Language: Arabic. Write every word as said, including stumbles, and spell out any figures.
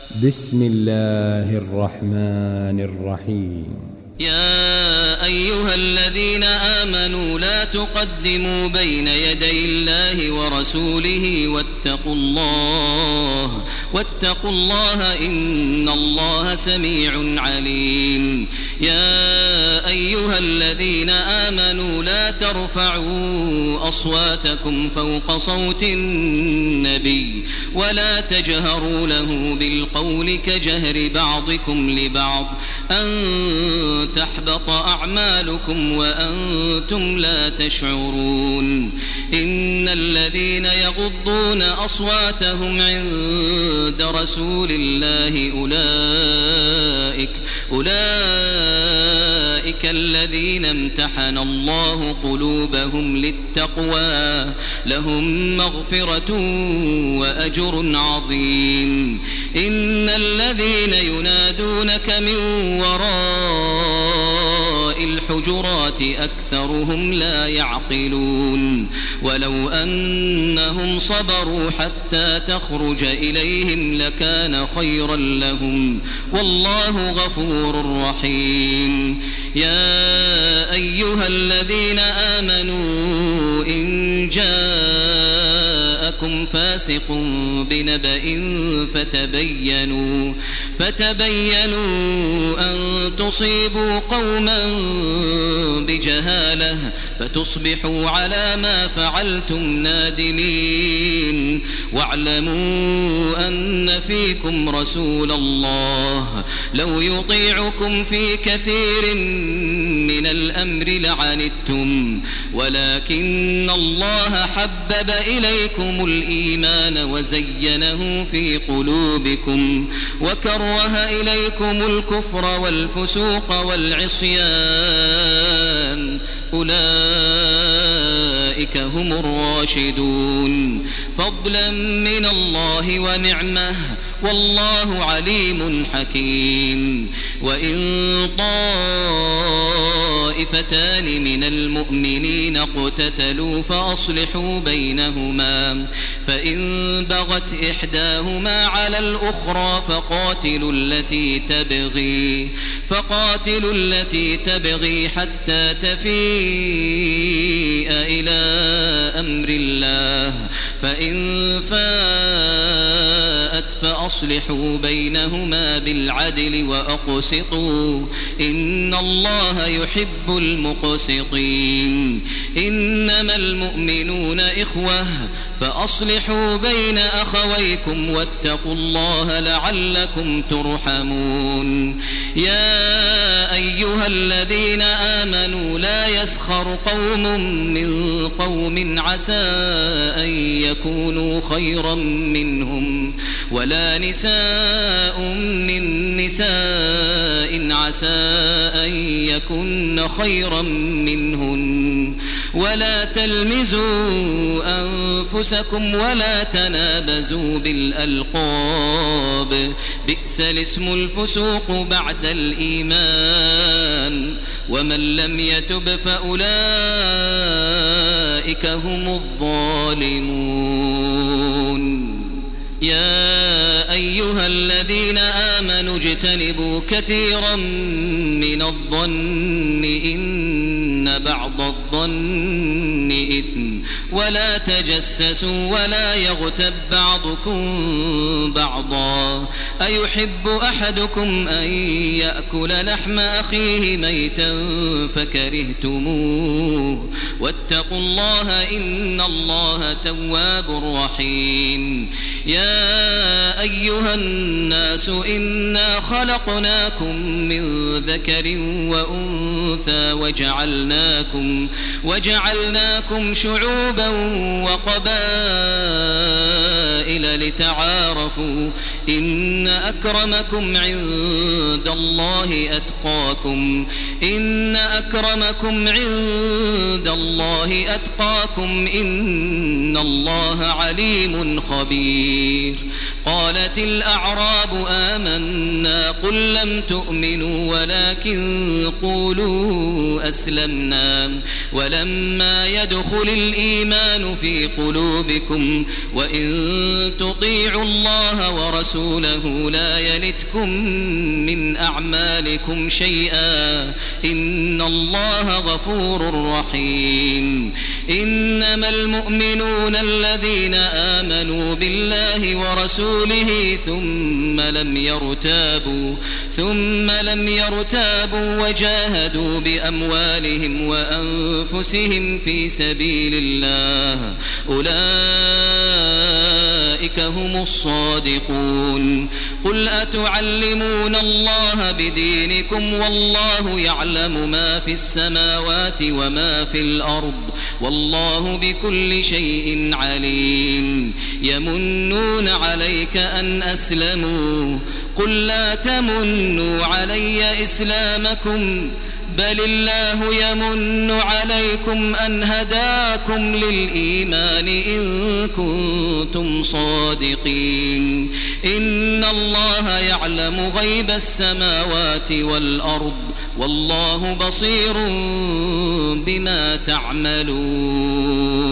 بسم الله الرحمن الرحيم. يا أيها الذين آمنوا لا تقدموا بين يدي الله ورسوله واتقوا الله واتقوا الله إن الله سميع عليم. يا أيها الذين آمنوا لا ترفعوا أصواتكم فوق صوت النبي ولا تجهروا له بالقول كجهر بعضكم لبعض أن تحبط أعمالكم وأنتم لا تشعرون. إن الذين يغضون أصواتهم عند رسول الله أولئك أولئك الذين امتحن الله قلوبهم للتقوى لهم مغفرة وأجر عظيم. إن الذين ينادونك من وراء الحجرات أكثرهم لا يعقلون. ولو أنهم صبروا حتى تخرج إليهم لكان خيرا لهم والله غفور رحيم. يا أيها الذين آمنوا إن جاءكم فاسق بنبأ فتبينوا فتبينوا أن تصيبوا قوما بجهالة فتصبحوا على ما فعلتم نادمين. واعلموا أن فيكم رسول الله لو يطيعكم في كثير من الأمر لعنتم ولكن الله حبب إليكم الإيمان وزينه في قلوبكم وكره إليكم الكفر والفسوق والعصيان أولئك هم الراشدون فضلا من الله ونعمه والله عليم حكيم. وإن طائفتان من المؤمنين اقتتلوا فأصلحوا بينهما فإن بغت إحداهما على الأخرى فقاتلوا التي تبغي فقاتلوا التي تبغي حتى تفيء إلى أمر الله فإن فاءت فأصلحوا بينهما بالعدل وأقسطوا إن الله يحب المقسطين. إنما المؤمنون إخوة فأصلحوا بين أخويكم واتقوا الله لعلكم ترحمون. يا أيها الذين آمنوا لا يسخر قوم من قوم عسى أن يكونوا خيرا منهم ولا نساء من نساء عسى أن يكن خيرا منهن ولا تلمزوا أنفسكم ولا تنابزوا بالألقاب بئس الاسم الفسوق بعد الإيمان ومن لم يتب فأولئك هم الظالمون. يا أيها الذين آمنوا اجتنبوا كثيرا من الظن إن بعض الظن إثم ولا تجسسوا ولا يغتب بعضكم بعضا أيحب أحدكم أن يأكل لحم أخيه ميتا فكرهتموه واتقوا الله إن الله تواب رحيم. يا أيها الناس إنا خلقناكم من ذكر وأنثى وجعلناكم وجعلناكم شعوبا وقبائل لتعارفوا إن أكرمكم عند الله أتقاكم إن أكرمكم عند الله أتقاكم يلقاكم إن الله عليم خبير. قالت الأعراب آمنا قل لم تؤمنوا ولكن قولوا أسلمنا ولما يدخل الإيمان في قلوبكم وإن تطيعوا الله ورسوله لا يلتكم من أعمالكم شيئا إن الله غفور رحيم. إنما المؤمنون الذين آمنوا بالله ورسوله ثم لم يرتابوا ثم لم يرتابوا وجاهدوا بأموالهم وأنفسهم في سبيل الله أولئك هم الصادقون. قل أتعلمون الله بدينكم والله يعلم ما في السماوات وما في الأرض والله بكل شيء عليم. يمنون عليك أن أسلموا قل لا تمنوا علي إسلامكم بل الله يمن عليكم أن هداكم للإيمان إن كنتم صادقين. إن الله يعلم غيب السماوات والأرض والله بصير بما تعملون.